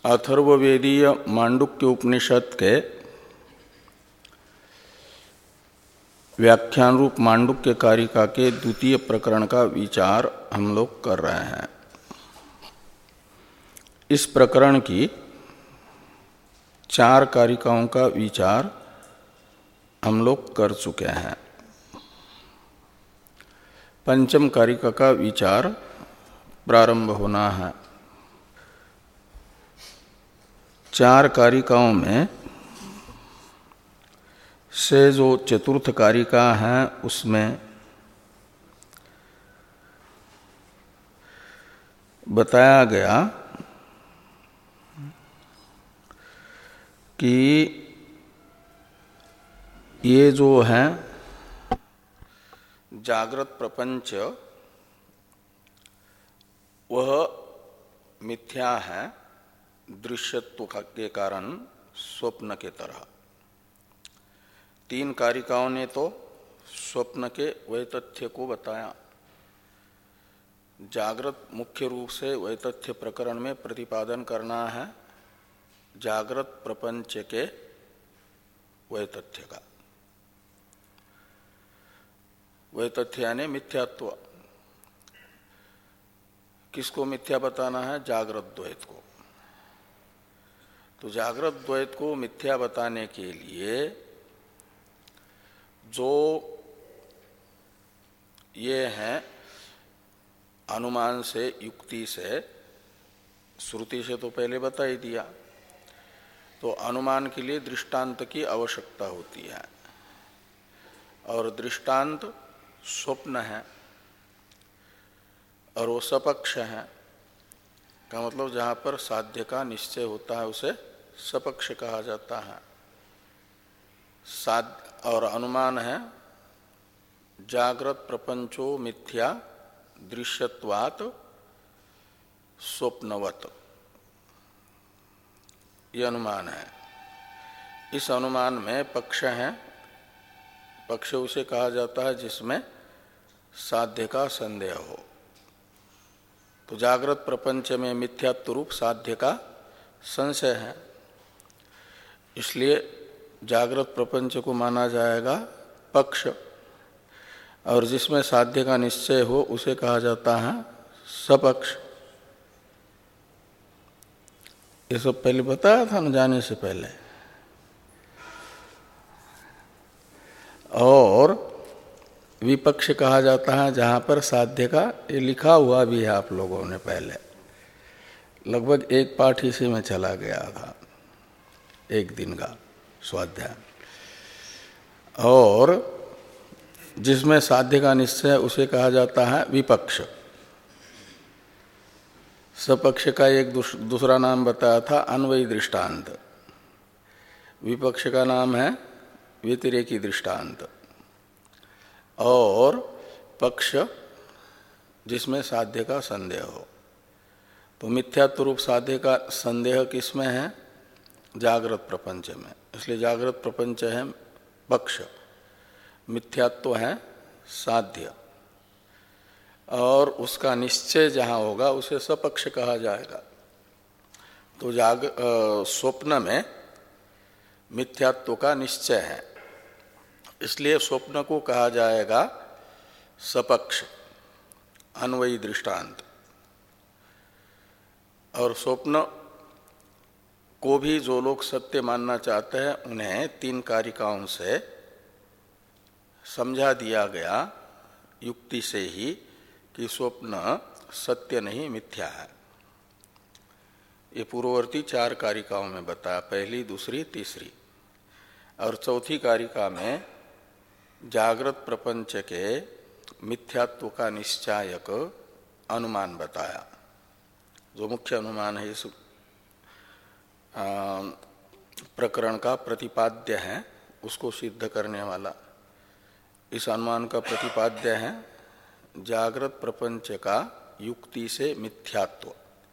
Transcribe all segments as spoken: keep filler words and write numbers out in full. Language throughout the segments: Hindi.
अथर्ववेदीय मांडुक्य उपनिषद के व्याख्यान रूप मांडुक्य कारिका के द्वितीय प्रकरण का विचार हम लोग कर रहे हैं। इस प्रकरण की चार कारिकाओं का विचार हम लोग कर चुके हैं। पंचम कारिका का विचार प्रारंभ होना है। चार कारिकाओं में से जो चतुर्थ कारिका है उसमें बताया गया कि ये जो है जागृत प्रपंच वह मिथ्या है दृश्यत्व के कारण स्वप्न के तरह। तीन कारिकाओं ने तो स्वप्न के वैतथ्य को बताया। जागृत मुख्य रूप से वैतथ्य प्रकरण में प्रतिपादन करना है जागृत प्रपंच के वैतथ्य का। वैतथ्य यानी मिथ्यात्व। किसको मिथ्या बताना है? जागृत द्वैत को। तो जागृत द्वैत को मिथ्या बताने के लिए जो ये हैं अनुमान से युक्ति से, श्रुति से तो पहले बता ही दिया, तो अनुमान के लिए दृष्टांत की आवश्यकता होती है और दृष्टांत स्वप्न है और वो सपक्ष है का मतलब जहाँ पर साध्य का निश्चय होता है उसे सपक्ष कहा जाता है। साध्य और अनुमान है जागृत प्रपंचो मिथ्या दृश्यत्वात् स्वप्नवत, ये अनुमान है। इस अनुमान में पक्ष है। पक्ष उसे कहा जाता है जिसमें साध्य का संदेह हो। तो जागृत प्रपंच में मिथ्यात्व रूप साध्य का संशय है, इसलिए जागृत प्रपंच को माना जाएगा पक्ष, और जिसमें साध्य का निश्चय हो उसे कहा जाता है सपक्ष। ये सब पहले बताया था न जाने से पहले। और विपक्ष कहा जाता है जहाँ पर साध्य का, ये लिखा हुआ भी है आप लोगों ने पहले, लगभग एक पाठ इसी में चला गया था, एक दिन का स्वाध्याय। और जिसमें साध्य का निश्चय उसे कहा जाता है विपक्ष। सपक्ष का एक दूसरा नाम बताया था अन्वयी दृष्टांत। विपक्ष का नाम है व्यतिरेकी दृष्टांत। और पक्ष जिसमें साध्य का संदेह हो। तो मिथ्यात्व रूप साध्य का संदेह किसमें है? जागृत प्रपंच में। इसलिए जागृत प्रपंच है पक्ष, मिथ्यात्व है साध्य, और उसका निश्चय जहाँ होगा उसे सपक्ष कहा जाएगा। तो जाग स्वप्न में मिथ्यात्व का निश्चय है, इसलिए स्वप्न को कहा जाएगा सपक्ष, अन्वयी दृष्टांत। और स्वप्न को भी जो लोग सत्य मानना चाहते हैं उन्हें तीन कारिकाओं से समझा दिया गया युक्ति से ही कि स्वप्न सत्य नहीं मिथ्या है। ये पूर्ववर्ती चार कारिकाओं में बताया, पहली, दूसरी, तीसरी। और चौथी कारिका में जागृत प्रपंच के मिथ्यात्व का निश्चायक अनुमान बताया, जो मुख्य अनुमान है इस प्रकरण का प्रतिपाद्य है, उसको सिद्ध करने वाला। इस अनुमान का प्रतिपाद्य है जागृत प्रपंच का युक्ति से मिथ्यात्व।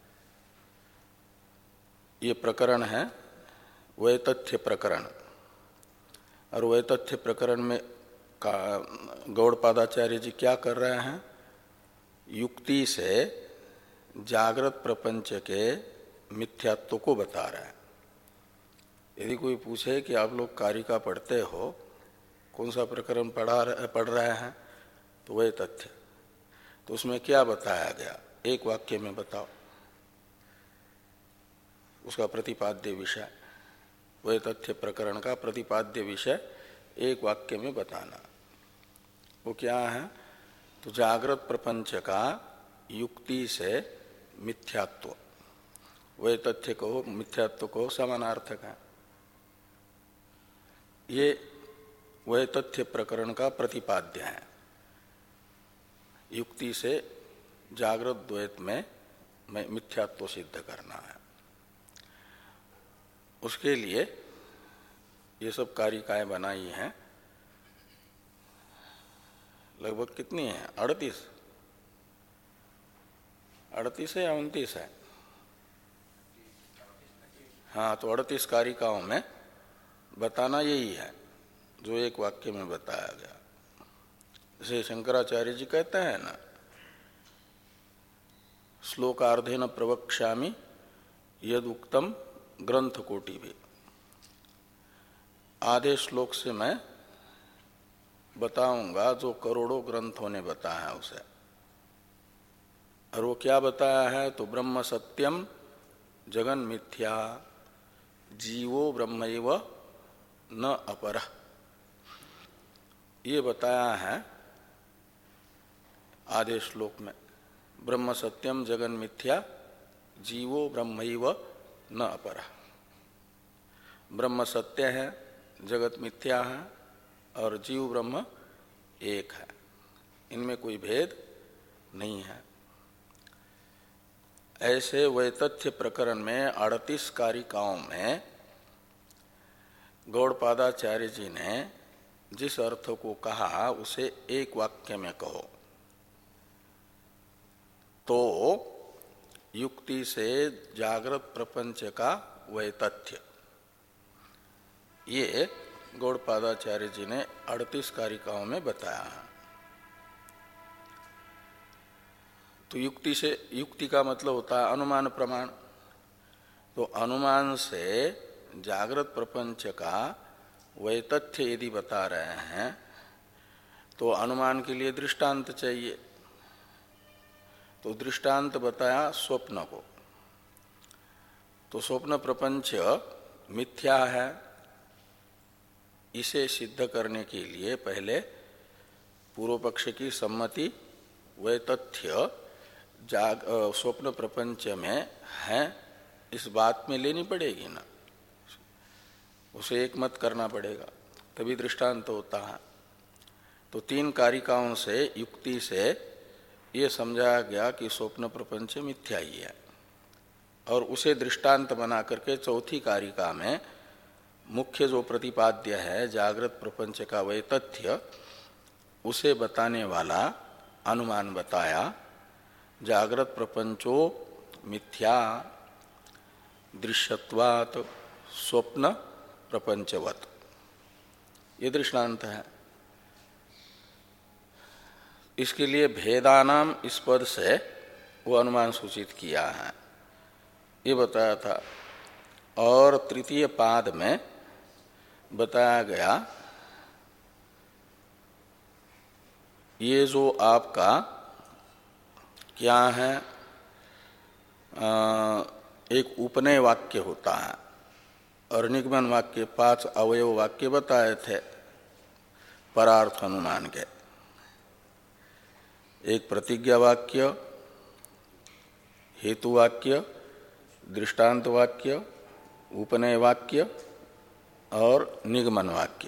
ये प्रकरण है वैतथ्य प्रकरण। और वैतथ्य प्रकरण में का गौड़पादाचार्य जी क्या कर रहे हैं? युक्ति से जागृत प्रपंच के मिथ्यात्व को बता रहा है। यदि कोई पूछे कि आप लोग कारिका पढ़ते हो, कौन सा प्रकरण पढ़ा पढ़ रहे हैं, तो वह तथ्य, तो उसमें क्या बताया गया, एक वाक्य में बताओ उसका प्रतिपाद्य विषय। वह तथ्य प्रकरण का प्रतिपाद्य विषय एक वाक्य में बताना। वो क्या है, तो जागृत प्रपंच का युक्ति से मिथ्यात्व, वह तथ्य को मिथ्यात्व को समानार्थक है। ये वह तथ्य प्रकरण का प्रतिपाद्य है। युक्ति से जागृत द्वैत में मिथ्यात्व सिद्ध करना है। उसके लिए ये सब कारिकाएं बनाई हैं। लगभग कितनी है, अड़तीस अड़तीस है या उनतीस है? हाँ, तो अड़तीस कारिकाओं में बताना यही है जो एक वाक्य में बताया गया। जैसे शंकराचार्य जी कहते हैं ना, श्लोकार्धेन प्रवक्ष्यामि यद उक्तम ग्रंथ कोटि भी, आधे श्लोक से मैं बताऊंगा जो करोड़ों ग्रंथों ने बताया है उसे। और वो क्या बताया है, तो ब्रह्म सत्यम जगन मिथ्या जीवो ब्रह्मैव न अपरः, ये बताया है आधे श्लोक में। ब्रह्म सत्यम जगन मिथ्या जीवो ब्रह्मैव न अपरः। ब्रह्म सत्य है, जगत मिथ्या है और जीव ब्रह्म एक है, इनमें कोई भेद नहीं है। ऐसे वैतथ्य प्रकरण में अड़तीस कारिकाओं में गौड़पादाचार्य जी ने जिस अर्थ को कहा उसे एक वाक्य में कहो, तो युक्ति से जागृत प्रपंच का वैतथ्य, ये गौड़पादाचार्य जी ने अड़तीस कारिकाओं में बताया है। तो युक्ति से, युक्ति का मतलब होता है अनुमान प्रमाण। तो अनुमान से जागृत प्रपंच का वैतथ्य यदि बता रहे हैं तो अनुमान के लिए दृष्टांत चाहिए। तो दृष्टांत बताया स्वप्न को। तो स्वप्न प्रपंच मिथ्या है, इसे सिद्ध करने के लिए पहले पूर्व पक्ष की सम्मति वे तथ्य जाग स्वप्न प्रपंच में है इस बात में लेनी पड़ेगी ना, उसे एक मत करना पड़ेगा, तभी दृष्टांत होता है। तो तीन कारिकाओं से युक्ति से ये समझाया गया कि स्वप्न प्रपंच मिथ्या ही है, और उसे दृष्टांत बना करके चौथी कारिका में मुख्य जो प्रतिपाद्य है जागृत प्रपंच का वह तथ्य, उसे बताने वाला अनुमान बताया। जागृत प्रपंचो मिथ्या दृश्यत्वात् स्वप्न प्रपंचवत, ये दृष्टांत है। इसके लिए भेदानाम इस पद से वो अनुमान सूचित किया है, ये बताया था। और तृतीय पाद में बताया गया ये जो आपका क्या है, आ, एक उपनय वाक्य होता है और निगमन वाक्य, पांच अवयव वाक्य बताए थे परार्थ अनुमान के। एक प्रतिज्ञा वाक्य, हेतु वाक्य, दृष्टांत वाक्य, उपनय वाक्य और निगमन वाक्य।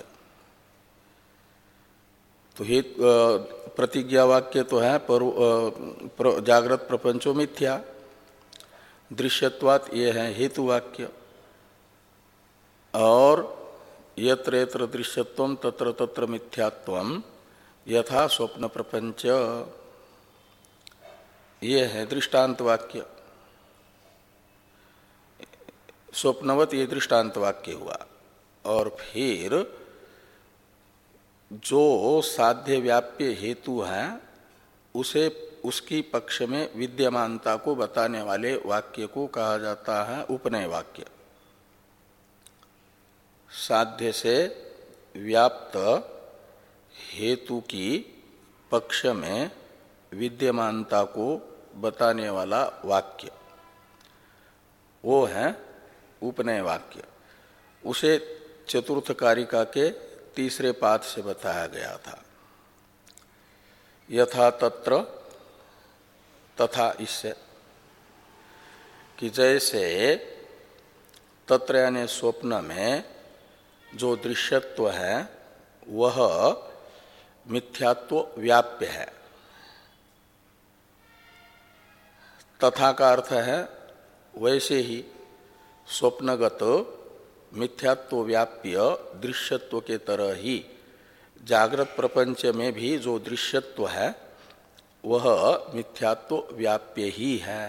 तो हेतु प्रतिज्ञा वाक्य तो है पर, पर, जागृत प्रपंचो मिथ्या, दृश्यत्वात् ये है हेतु वाक्य, और यत्र यत्र दृश्यत्वं तत्र तत्र मिथ्यात्वं यथा स्वप्न प्रपंच, ये है दृष्टांत वाक्य। स्वप्नवत ये दृष्टांत वाक्य हुआ। और फिर जो साध्य व्याप्य हेतु है उसे उसकी पक्ष में विद्यमानता को बताने वाले वाक्य को कहा जाता है उपनय वाक्य। साध्य से व्याप्त हेतु की पक्ष में विद्यमानता को बताने वाला वाक्य वो है उपनय वाक्य। उसे चतुर्थ कारिका के तीसरे पाद से बताया गया था। यथा तत्र, तथा इससे कि जैसे तत्र यानी स्वप्न में जो दृश्यत्व है वह मिथ्यात्व व्याप्य है। तथा का अर्थ है वैसे ही स्वप्नगत मिथ्यात्व व्याप्य दृश्यत्व के तरह ही जागृत प्रपंच में भी जो दृश्यत्व है वह मिथ्यात्व व्याप्य ही है।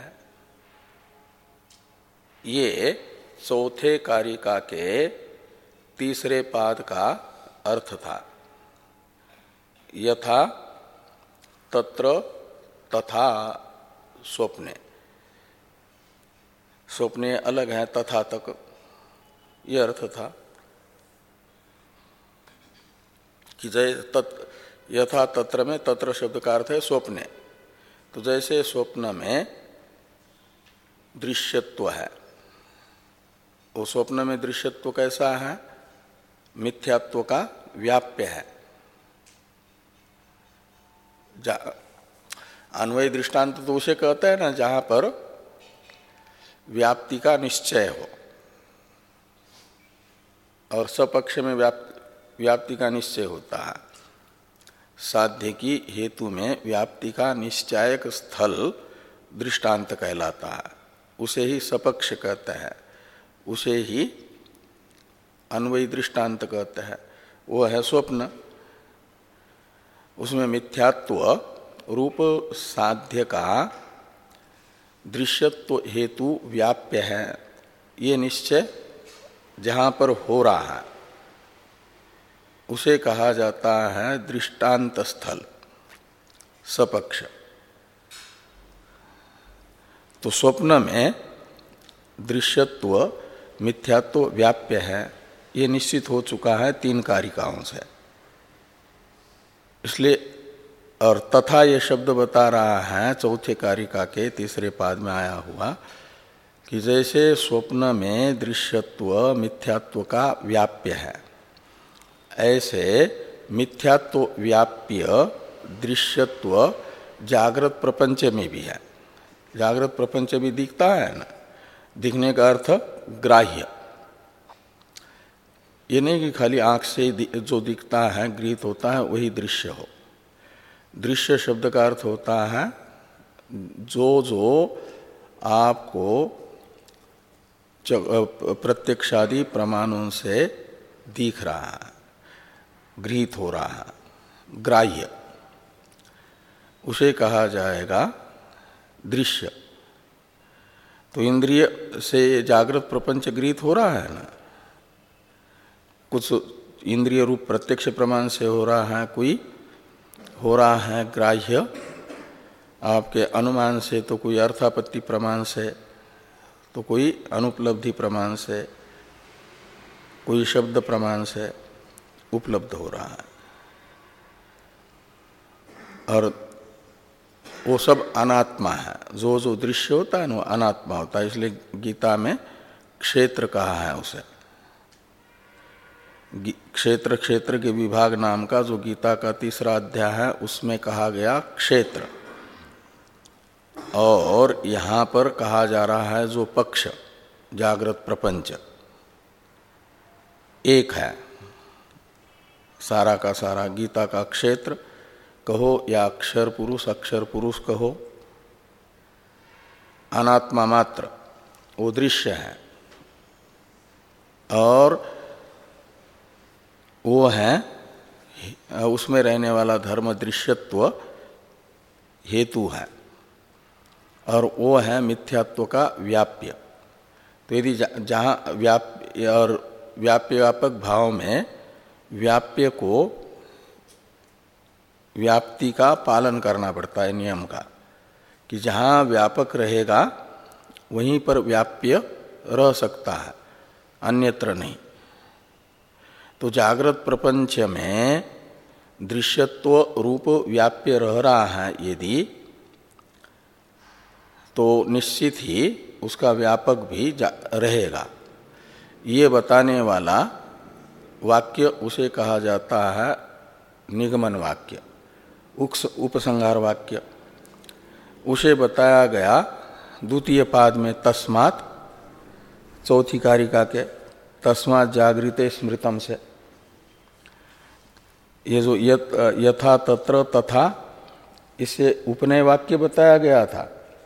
ये चौथे कारिका के तीसरे पाद का अर्थ था। यथा तत्र तथा स्वप्ने, स्वप्ने अलग है, तथा तक ये अर्थ था कि जय तत् यथा तत्र में तत्र शब्द का अर्थ है स्वप्ने। तो जैसे स्वप्न में दृश्यत्व है, वो स्वप्न में दृश्यत्व कैसा है? मिथ्यात्व का व्याप्य है। अन्वय दृष्टांत तो उसे कहता है ना जहां पर व्याप्ति का निश्चय हो, और सपक्ष में व्याप्ति व्याप्ति का निश्चय होता है। साध्य की हेतु में व्याप्ति का निश्चायक स्थल दृष्टांत कहलाता है, उसे ही सपक्ष कहते हैं, उसे ही अन्वयी दृष्टांत कहते हैं। वो है स्वप्न। उसमें मिथ्यात्व रूप साध्य का दृश्यत्व हेतु व्याप्य है, ये निश्चय जहाँ पर हो रहा है उसे कहा जाता है दृष्टांत स्थल, सपक्ष। तो स्वप्न में दृश्यत्व मिथ्यात्व व्याप्य है, ये निश्चित हो चुका है तीन कारिकाओं से। इसलिए और तथा ये शब्द बता रहा है चौथे कारिका के तीसरे पाद में आया हुआ कि जैसे स्वप्न में दृश्यत्व मिथ्यात्व का व्याप्य है, ऐसे मिथ्यात्व व्याप्य दृश्यत्व जागृत प्रपंच में भी है। जागृत प्रपंच भी दिखता है ना, दिखने का अर्थ ग्राह्य। ये नहीं कि खाली आंख से जो दिखता है गृहीत होता है वही दृश्य हो। दृश्य शब्द का अर्थ होता है जो जो आपको प्रत्यक्षादि प्रमाणों से दिख रहा है, गृहीत हो रहा है, ग्राह्य, उसे कहा जाएगा दृश्य। तो इंद्रिय से जागृत प्रपंच गृहीत हो रहा है ना, कुछ इंद्रिय रूप प्रत्यक्ष प्रमाण से हो रहा है, कोई हो रहा है ग्राह्य आपके अनुमान से, तो कोई अर्थापत्ति प्रमाण से, तो कोई अनुपलब्धि प्रमाण से, कोई शब्द प्रमाण से उपलब्ध हो रहा है। और वो सब अनात्मा है। जो जो दृश्य होता है ना वो अनात्मा होता है। इसलिए गीता में क्षेत्र कहा है उसे। क्षेत्र क्षेत्र के विभाग नाम का जो गीता का तीसरा अध्याय है उसमें कहा गया क्षेत्र। और यहाँ पर कहा जा रहा है जो पक्ष जागृत प्रपंच एक है, सारा का सारा गीता का क्षेत्र कहो या अक्षर पुरुष अक्षर पुरुष कहो, अनात्मा मात्र वो दृश्य है। और वो है उसमें रहने वाला धर्म दृश्यत्व हेतु है, और वो है मिथ्यात्व का व्याप्य। तो यदि जहाँ व्याप्य और व्याप्य व्यापक भाव में व्याप्य को व्याप्ति का पालन करना पड़ता है, नियम का, कि जहाँ व्यापक रहेगा वहीं पर व्याप्य रह सकता है, अन्यत्र नहीं। तो जागृत प्रपंच में दृश्यत्व रूप व्याप्य रह रहा है यदि, तो निश्चित ही उसका व्यापक भी रहेगा। ये बताने वाला वाक्य उसे कहा जाता है निगमन वाक्य, उपसंहार वाक्य। उसे बताया गया द्वितीय पाद में तस्मात्, चौथी कारिका के तस्मात् जागृते स्मृतम से। ये जो यथा तत्र तथा, इसे उपनय वाक्य बताया गया था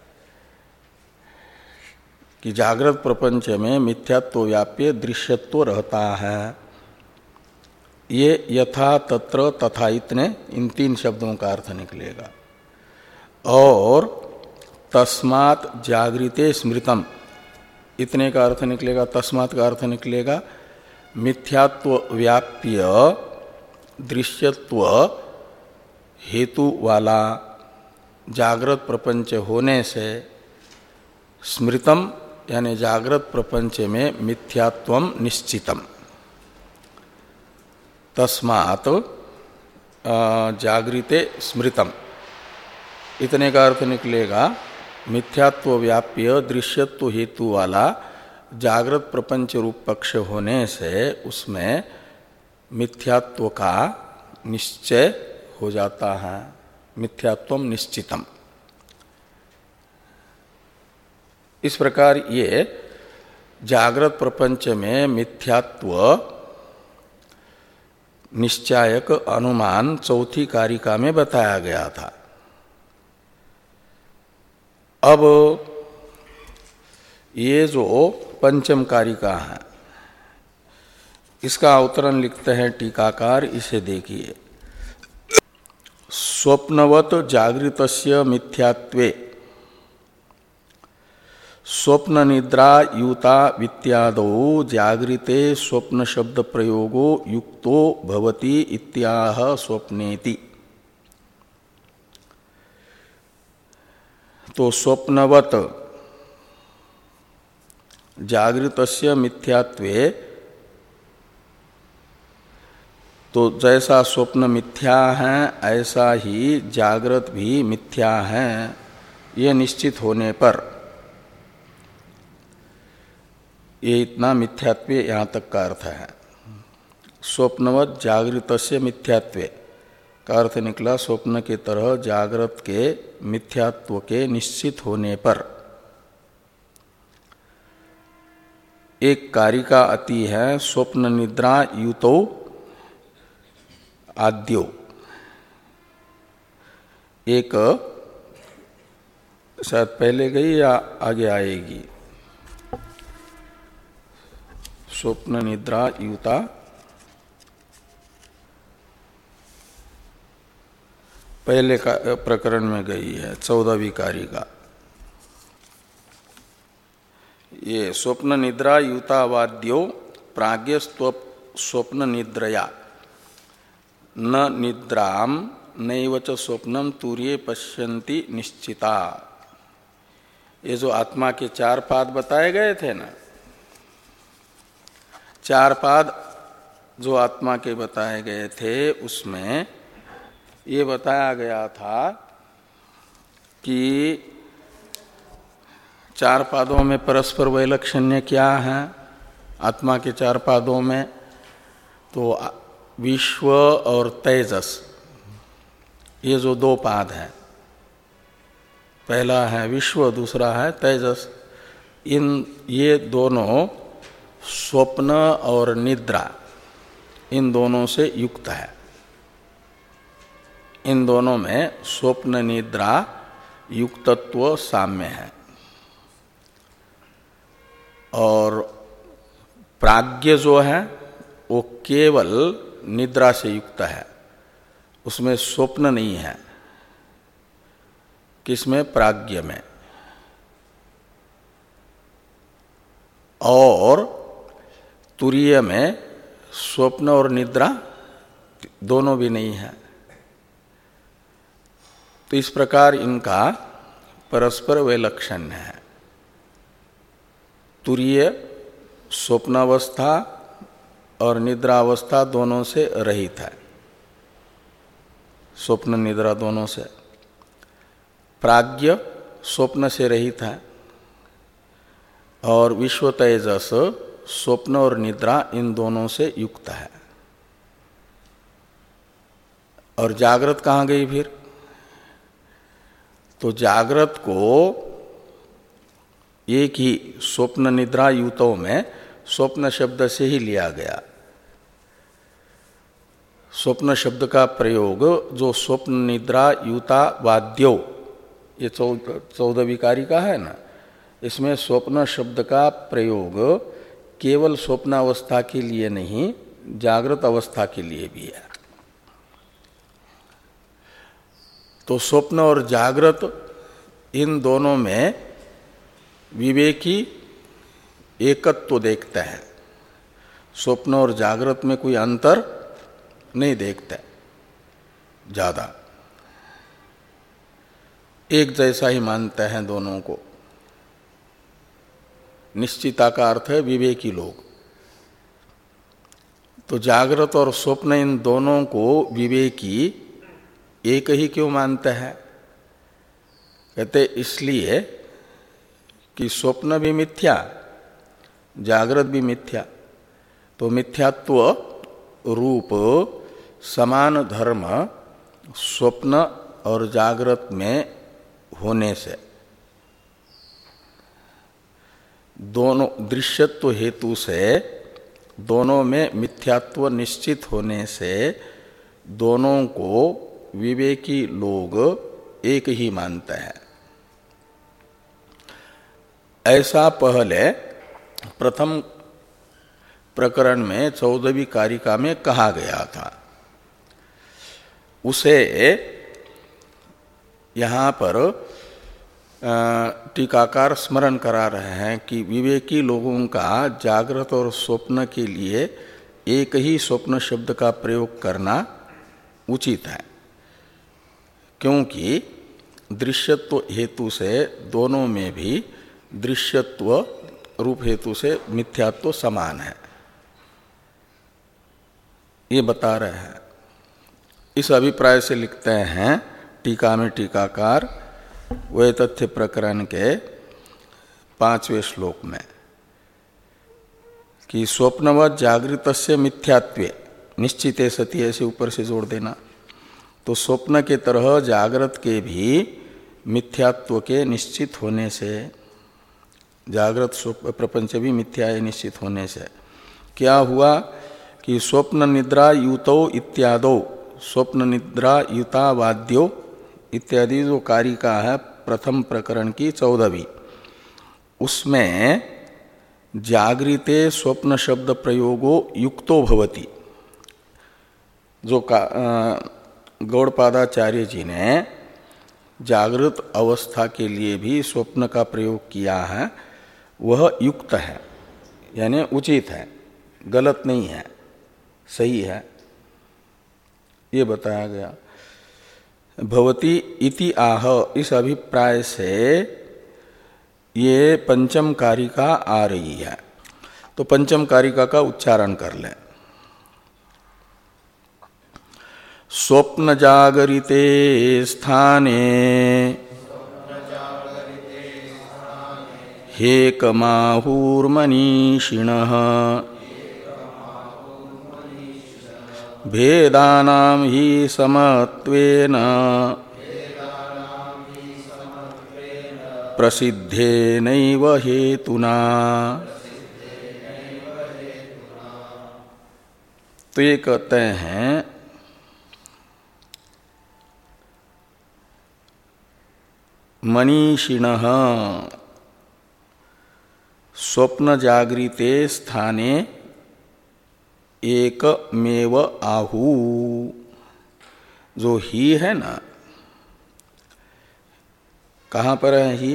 कि जागृत प्रपंच में मिथ्यात्व व्याप्य दृश्यत्व रहता है। ये यथा तत्र तथा इतने, इन तीन शब्दों का अर्थ निकलेगा। और तस्मात् जागृते स्मृतम, इतने का अर्थ निकलेगा, तस्मात् का अर्थ निकलेगा मिथ्यात्व व्याप्य दृश्यत्व हेतु वाला जागृत प्रपंच होने से स्मृतम यानी जागृत प्रपंच में मिथ्यात्वम निश्चितम। तस्मात् जागृते स्मृतम, इतने का अर्थ निकलेगा मिथ्यात्व व्याप्य दृश्यत्व हेतु वाला जागृत प्रपंच रूप पक्ष होने से उसमें मिथ्यात्व का निश्चय हो जाता है, मिथ्यात्वम निश्चितम। इस प्रकार ये जागृत प्रपंच में मिथ्यात्व निश्चायक अनुमान चौथी कारिका में बताया गया था। अब ये जो पंचम कारिका है, इसका अवतरण लिखते हैं टीकाकार, इसे देखिए। स्वप्नवत जागृतस्य मिथ्यात्वे स्वप्न निद्रा युता वित्यादो जागृते स्वप्न शब्द प्रयोगो युक्तो भवति इत्याह स्वप्नेति। तो स्वप्नवत जागृतस्य मिथ्यात्वे, तो जैसा स्वप्न मिथ्या है ऐसा ही जागृत भी मिथ्या है, ये निश्चित होने पर, ये इतना मिथ्यात्व यहाँ तक का अर्थ है। स्वप्नवत जागृतस्य मिथ्यात्वे का अर्थ निकला स्वप्न की तरह जागृत के मिथ्यात्व के निश्चित होने पर। एक कारिका अति है स्वप्न निद्रा युतो आद्यो, एक शायद पहले गई या आगे आएगी। स्वप्न निद्रा युता पहले का प्रकरण में गई है, चौदहवीं कारिका। ये स्वप्न निद्रा युतावाद्यो प्राज्ञ स्वप्न निद्रया न निद्राम नैव च स्वप्नम तुर्ये पश्यन्ति निश्चिता। ये जो आत्मा के चार पाद बताए गए थे ना, चार पाद जो आत्मा के बताए गए थे, उसमें ये बताया गया था कि चार पादों में परस्पर वैलक्षण्य क्या है। आत्मा के चार पादों में तो विश्व और तेजस, ये जो दो पाद हैं, पहला है विश्व, दूसरा है तेजस। इन ये दोनों स्वप्न और निद्रा, इन दोनों से युक्त है। इन दोनों में स्वप्न निद्रा युक्तत्व साम्य है। और प्राज्ञ जो है वो केवल निद्रा से युक्त है, उसमें स्वप्न नहीं है। किसमें? प्राज्ञ में। और तुरीय में स्वप्न और निद्रा दोनों भी नहीं है। तो इस प्रकार इनका परस्पर वैलक्षण्य है। तुरीय स्वप्नावस्था और निद्रावस्था दोनों से रहित है, स्वप्न निद्रा दोनों से। प्राज्ञ स्वप्न से रहित है और विश्व तेजस स्वप्न और निद्रा इन दोनों से युक्त है। और जागृत कहाँ गई फिर? तो जागृत को एक ही स्वप्न निद्रा युतों में स्वप्न शब्द से ही लिया गया। स्वप्न शब्द का प्रयोग जो स्वप्न निद्रा युता वाद्यो, ये चौदहवीं कारिका है ना, इसमें स्वप्न शब्द का प्रयोग केवल स्वप्नावस्था के लिए नहीं, जागृत अवस्था के लिए भी है। तो स्वप्न और जागृत इन दोनों में विवेकी एकत्व तो देखते हैं, स्वप्न और जागृत में कोई अंतर नहीं देखते ज्यादा, एक जैसा ही मानते हैं दोनों को। निश्चिता का अर्थ है विवेकी लोग। तो जागृत और स्वप्न इन दोनों को विवेकी एक ही क्यों मानते हैं? कहते इसलिए कि स्वप्न भी मिथ्या, जागृत भी मिथ्या। तो मिथ्यात्व रूप समान धर्म स्वप्न और जागृत में होने से, दोनों दृश्यत्व हेतु से दोनों में मिथ्यात्व निश्चित होने से दोनों को विवेकी लोग एक ही मानते हैं। ऐसा पहले प्रथम प्रकरण में चौदहवीं कारिका में कहा गया था। उसे यहाँ पर टीकाकार स्मरण करा रहे हैं कि विवेकी लोगों का जागृत और स्वप्न के लिए एक ही स्वप्न शब्द का प्रयोग करना उचित है, क्योंकि दृश्यत्व हेतु से दोनों में भी दृश्यत्व रूप हेतु से मिथ्यात्व समान है, ये बता रहे हैं। इस अभिप्राय से लिखते हैं टीका में टीकाकार वे तथ्य प्रकरण के पांचवें श्लोक में कि स्वप्नवत् जागृतस्य मिथ्यात्वे निश्चिते सति, ऐसे ऊपर से जोड़ देना। तो स्वप्न के तरह जागृत के भी मिथ्यात्व के निश्चित होने से, जागृत प्रपंच भी मिथ्या है निश्चित होने से क्या हुआ कि स्वप्न निद्रा युतो इत्यादो, स्वप्न निद्रा युता वाद्यो इत्यादि जो कारिका है प्रथम प्रकरण की चौदहवीं, उसमें जागृते स्वप्न शब्द प्रयोगो युक्तो भवति, जो गौड़पादाचार्य जी ने जागृत अवस्था के लिए भी स्वप्न का प्रयोग किया है, वह युक्त है, यानी उचित है, गलत नहीं है, सही है, ये बताया गया। भवति इति आह, इस अभिप्राय से ये पंचम कारिका आ रही है। तो पंचम कारिका का उच्चारण कर लें। स्वप्न जागरिते स्थाने हेकमाहुर्मनीषिणः भेदानां हि समत्वेन प्रसिद्धेनैव हेतुना। तो ये कहते हैं मनीषिणः स्वप्न जागृते स्थाने एकमेव आहु, जो ही है ना, कहाँ पर है ही?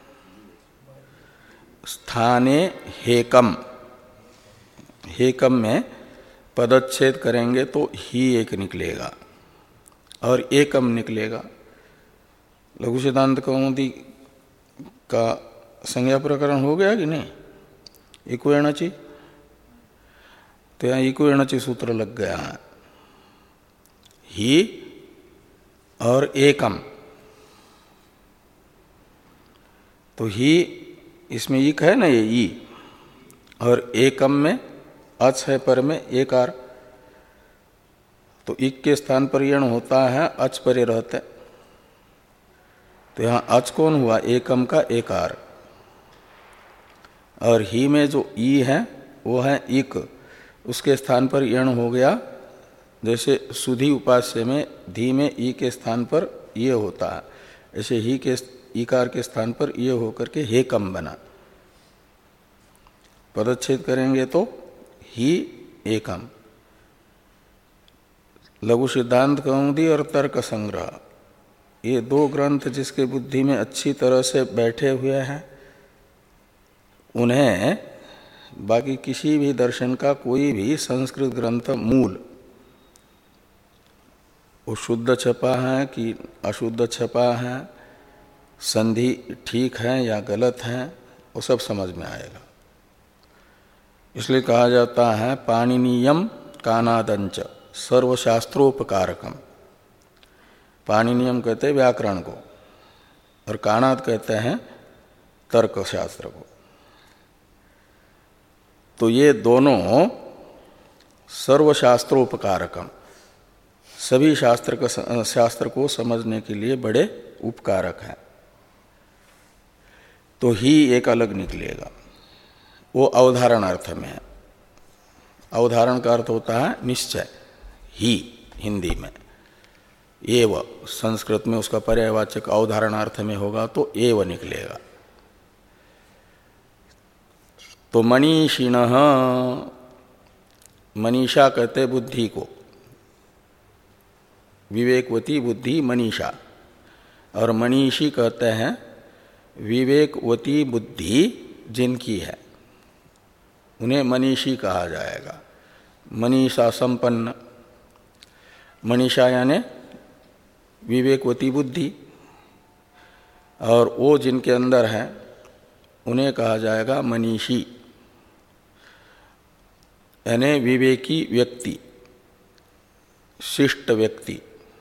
स्थाने हेकम, हेकम में पदच्छेद करेंगे तो ही एक निकलेगा और एकम निकलेगा। लघु सिद्धांत कौमुदी का संज्ञा प्रकरण हो गया कि नहीं? इको एणचि, तो यहाँ इको एणचि सूत्र लग गया है। ही और एकम, तो ही इसमें इक है ना, ये ई, और एकम में अच है, पर में एकार, तो इक के स्थान पर यण होता है, अच परे रहते, तो यहाँ अच कौन हुआ? एकम का एकार। और ही में जो ई है वो है इक, उसके स्थान पर यण हो गया, जैसे सुधी उपास्य में धी में ई के स्थान पर ये होता है, ऐसे ही के ईकार के स्थान पर ये होकर के हेकम बना। पदच्छेद करेंगे तो ही एकम। लघु सिद्धांत कौमुदी और तर्क संग्रह, ये दो ग्रंथ जिसके बुद्धि में अच्छी तरह से बैठे हुए हैं, उन्हें बाकी किसी भी दर्शन का कोई भी संस्कृत ग्रंथ मूल, वो शुद्ध छपा है कि अशुद्ध छपा है, संधि ठीक है या गलत है, वो सब समझ में आएगा। इसलिए कहा जाता है पाणिनीयम कानादंच सर्वशास्त्रोपकारकम। पाणिनीयम कहते हैं व्याकरण को, और कानाद कहते हैं तर्क शास्त्र को। तो ये दोनों सर्वशास्त्रोपकारकम, सभी शास्त्र का शास्त्र को समझने के लिए बड़े उपकारक हैं। तो ही एक अलग निकलेगा, वो अवधारण अर्थ में है। अवधारण का अर्थ होता है निश्चय, ही हिंदी में, एव संस्कृत में उसका पर्यायवाचक अवधारण अर्थ में होगा तो एव निकलेगा। तो मनीषिणः, मनीषा कहते बुद्धि को, विवेकवती बुद्धि मनीषा, और मनीषी कहते हैं विवेकवती बुद्धि जिनकी है, उन्हें मनीषी कहा जाएगा। मनीषा संपन्न, मनीषा यानी विवेकवती बुद्धि, और वो जिनके अंदर है उन्हें कहा जाएगा मनीषी, यानी विवेकी व्यक्ति, शिष्ट व्यक्ति।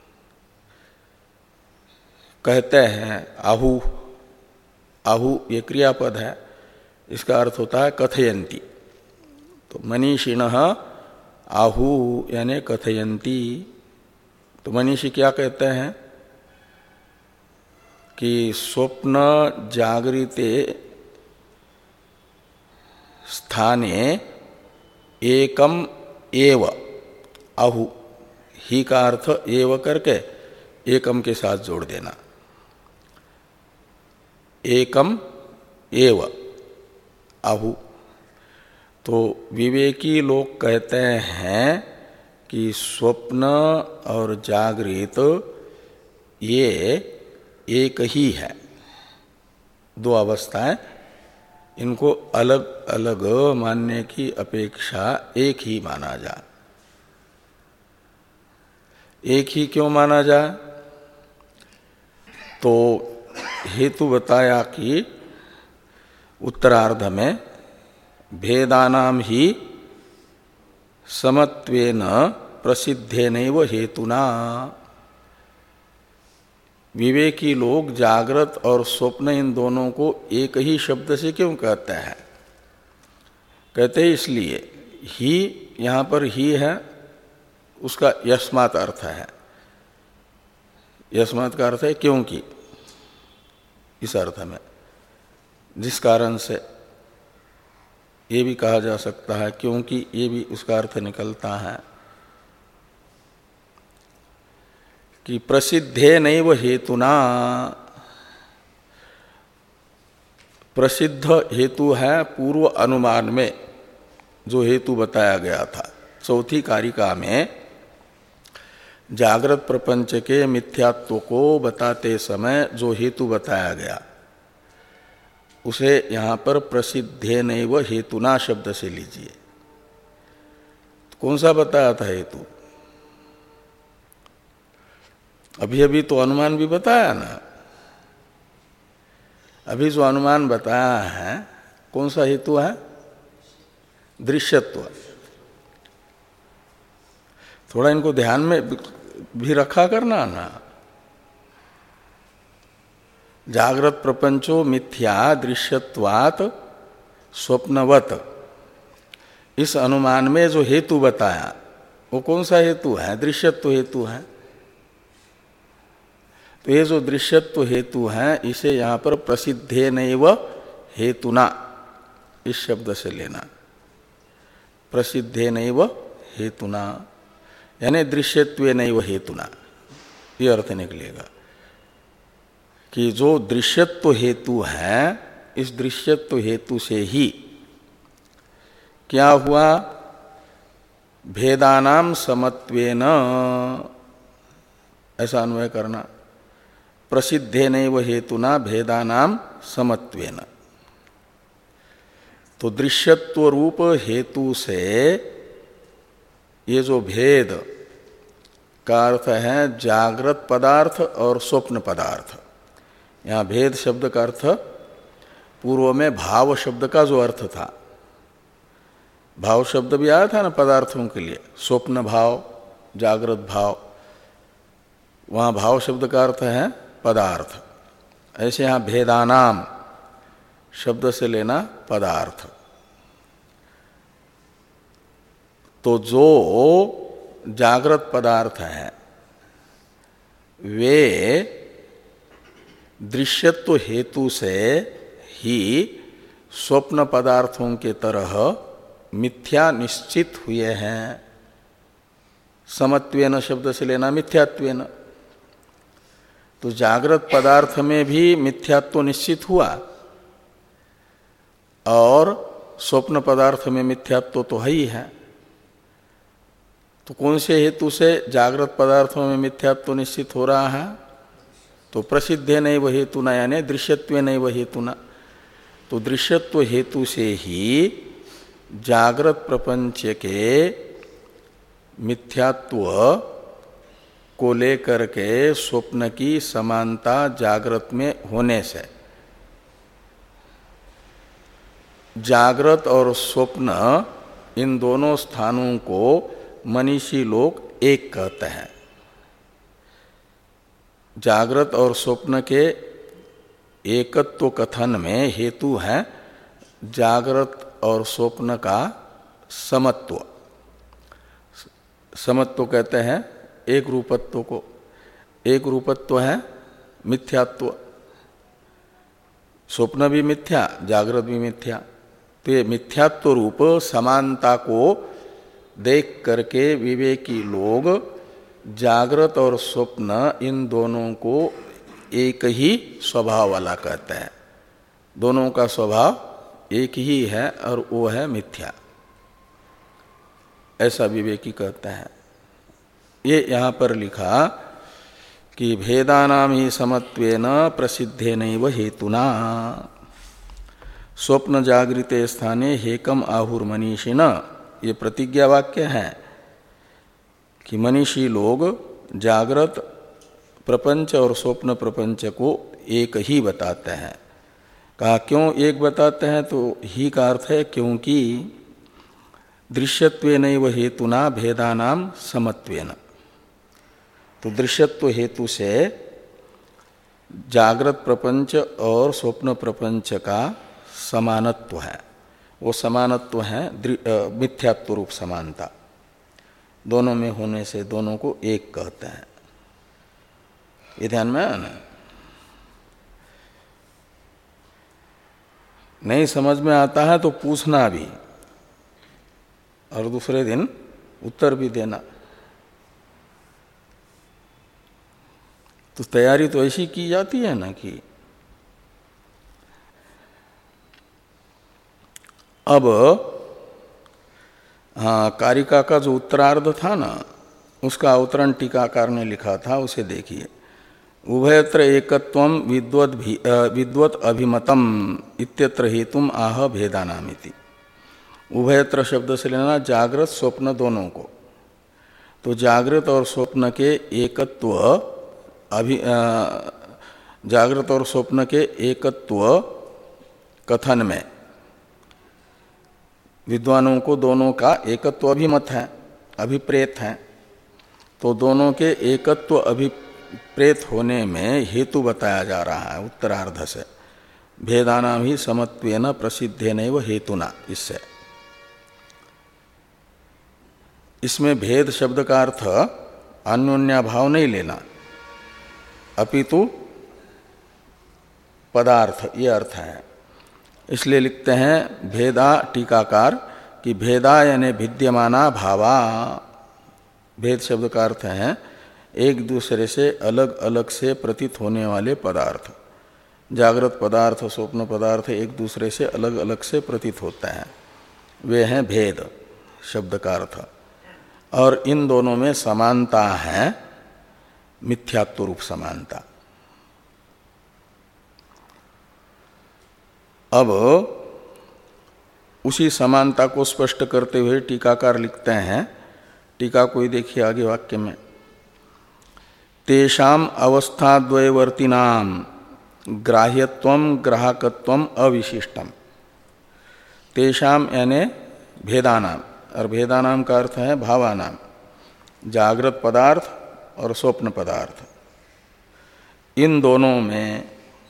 कहते हैं आहु, आहु ये क्रियापद है, इसका अर्थ होता है कथयंती। तो मनीषिणः आहु यानी कथयंती। तो मनीषी क्या कहते हैं कि स्वप्न जागृते स्थाने एकम एव आहु, ही का अर्थ एव करके एकम के साथ जोड़ देना, एकम एव आहु। तो विवेकी लोग कहते हैं कि स्वप्न और जागृत ये एक ही है, दो अवस्थाएं, इनको अलग अलग मानने की अपेक्षा एक ही माना जाए। एक ही क्यों माना जाए? तो हेतु बताया कि उत्तरार्ध में भेदानाम ही समत्वेन प्रसिद्धेनैव हेतुना। विवेकी लोग जागृत और स्वप्न इन दोनों को एक ही शब्द से क्यों कहते हैं? कहते हैं इसलिए, ही यहाँ पर ही है, उसका यस्मात् अर्थ है। यस्मात् का अर्थ है क्योंकि, इस अर्थ में, जिस कारण से ये भी कहा जा सकता है, क्योंकि ये भी उसका अर्थ निकलता है कि प्रसिद्धे नैव हेतुना। प्रसिद्ध हेतु है पूर्व अनुमान में जो हेतु बताया गया था। चौथी कारिका में जागृत प्रपंच के मिथ्यात्व को बताते समय जो हेतु बताया गया, उसे यहाँ पर प्रसिद्धेनैव हेतुना शब्द से लीजिए। तो कौन सा बताया था हेतु? अभी अभी तो अनुमान भी बताया ना। अभी जो अनुमान बताया है कौन सा हेतु है? दृश्यत्व। थोड़ा इनको ध्यान में भी रखा करना ना। जागृत प्रपंचो मिथ्या दृश्यत्वात् स्वप्नवत, इस अनुमान में जो हेतु बताया वो कौन सा हेतु है? दृश्यत्व हेतु है। तो ये जो दृश्यत्व हेतु है इसे यहां पर प्रसिद्धे नैव हेतुना इस शब्द से लेना। प्रसिद्धे नैव हेतुना यानी दृश्यत्वे नैव हेतुना, ये अर्थ निकलेगा कि जो दृश्यत्व हेतु है इस दृश्यत्व हेतु से ही क्या हुआ? भेदानाम समत्वेन, ऐसा अन्वय करना। प्रसिद्धेनैव हेतुना भेदानाम समत्वेन। तो दृश्यत्व रूप हेतु से ये जो भेद का अर्थ है जागृत पदार्थ और स्वप्न पदार्थ। यहाँ भेद शब्द का अर्थ पूर्व में भाव शब्द का जो अर्थ था, भाव शब्द भी आया था ना पदार्थों के लिए, स्वप्न भाव, जागृत भाव, वहाँ भाव शब्द का अर्थ है पदार्थ। ऐसे यहाँ भेदानाम शब्द से लेना पदार्थ। तो जो जागृत पदार्थ हैं वे दृश्यत्व हेतु से ही स्वप्न पदार्थों के तरह मिथ्या निश्चित हुए हैं। समत्वेन शब्द से लेना मिथ्यात्वेन। तो जागृत पदार्थ में भी मिथ्यात्व निश्चित हुआ और स्वप्न पदार्थ में मिथ्यात्व तो है ही है। तो कौन से हेतु से जागृत पदार्थों में मिथ्यात्व निश्चित हो रहा है? तो प्रसिद्धे नैव हेतुना यानी दृश्यत्वे नैव हेतुना। तो दृश्यत्व हेतु से ही जागृत प्रपंच के मिथ्यात्व को लेकर के स्वप्न की समानता जागृत में होने से जागृत और स्वप्न इन दोनों स्थानों को मनीषी लोग एक कहते हैं। जागृत और स्वप्न के एकत्व कथन में हेतु है जागृत और स्वप्न का समत्व। समत्व कहते हैं एक रूपत्व को। एक रूपत्व है मिथ्यात्व। स्वप्न भी मिथ्या, जागृत भी मिथ्या। तो ये मिथ्यात्व रूप समानता को देख करके विवेकी लोग जागृत और स्वप्न इन दोनों को एक ही स्वभाव वाला कहते हैं। दोनों का स्वभाव एक ही है और वो है मिथ्या, ऐसा विवेकी कहते हैं। ये यहाँ पर लिखा कि भेदानाम ही समत्वेन प्रसिद्धेनैव हेतुना स्वप्न जागृते स्थाने हेकम आहुर्मनीषिण। ये प्रतिज्ञा वाक्य है कि मनीषी लोग जागृत प्रपंच और स्वप्न प्रपंच को एक ही बताते हैं। कहा क्यों एक बताते हैं? तो ही का अर्थ है क्योंकि दृश्यत्वेनैव हेतुना भेदानाम समत्वेन। तो दृश्यत्व हेतु से जागृत प्रपंच और स्वप्न प्रपंच का समानत्व है। वो समानत्व है मिथ्यात्व रूप समानता। दोनों में होने से दोनों को एक कहते हैं। ये ध्यान में आना। नहीं समझ में आता है तो पूछना भी और दूसरे दिन उत्तर भी देना। तो तैयारी तो ऐसी की जाती है ना कि अब हाँ कारिका का जो उत्तरार्ध था ना उसका अवतरण टीकाकार ने लिखा था, उसे देखिए। उभयत्र एकत्वम विद्वत विद्वत अभिमतम इत्यत्र हेतुम आह भेदानामिति। उभयत्र शब्द से लेना जागृत स्वप्न दोनों को। तो जागृत और स्वप्न के एकत्व अभि जागृत और स्वप्न के एकत्व कथन में विद्वानों को दोनों का एकत्व अभिमत है, अभिप्रेत है। तो दोनों के एकत्व अभिप्रेत होने में हेतु बताया जा रहा है उत्तरार्ध से। भेदानां ही समत्वेन प्रसिद्धेनैव हेतुना। इससे इसमें भेद शब्द का अर्थ अन्योन्याभाव नहीं लेना, अपितु पदार्थ ये अर्थ है। इसलिए लिखते हैं भेदा टीकाकार कि भेदा यानी भिद्यमाना भावा। भेद शब्द का अर्थ है एक दूसरे से अलग अलग से प्रतीत होने वाले पदार्थ। जागृत पदार्थ स्वप्न पदार्थ एक दूसरे से अलग अलग से प्रतीत होते हैं, वे हैं भेद शब्द का अर्थ। और इन दोनों में समानता है मिथ्यात्व रूप समानता। अब उसी समानता को स्पष्ट करते हुए टीकाकार लिखते हैं, टीका को ही देखिए आगे वाक्य में, तेषाम अवस्थाद्वयवर्तिनाम ग्राह्यत्वम ग्राहकत्वम अविशिष्टम। तेषाम यानी भेदानाम, और भेदानाम का अर्थ है भावानाम, जागृत पदार्थ और स्वप्न पदार्थ, इन दोनों में